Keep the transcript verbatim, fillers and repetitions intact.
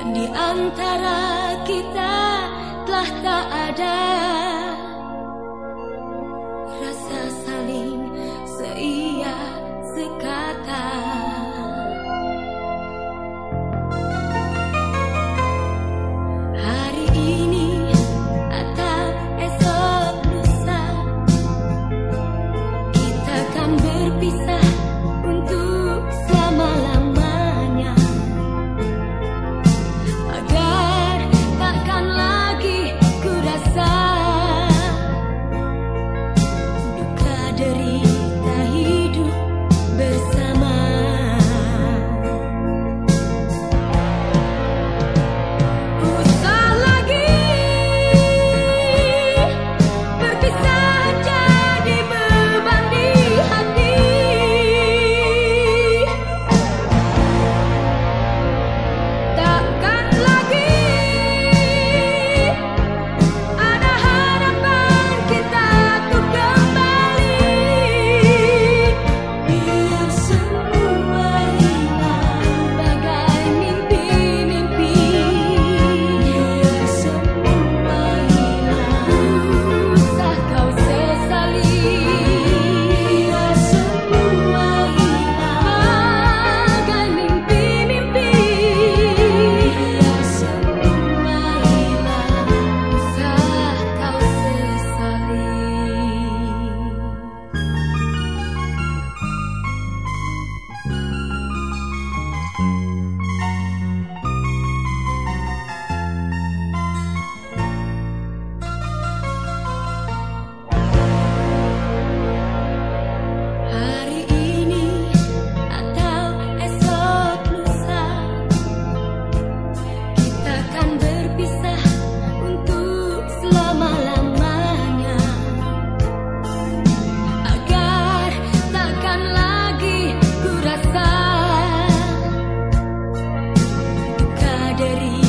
Di antara kita telah tak ada rasa saling seia sekata. Hari ini atau esok lusa kita kan berpisah untuk selama-lamanya. Agar takkan lagi ku rasa duka derita hidup bersama. Usah lagi berpisah jadi beban di hati. Takkan lagi ada harapan kita untuk kembali. Biar semua hilang bagai mimpi-mimpi. Biar semua hilang, usah kau sesali. Biar semua hilang bagai mimpi-mimpi. Biar semua hilang, usah kau sesali. Hari ini atau esok lusa kita kan berpisah untuk selama-lamanya. Agar takkan lagi ku rasa duka derita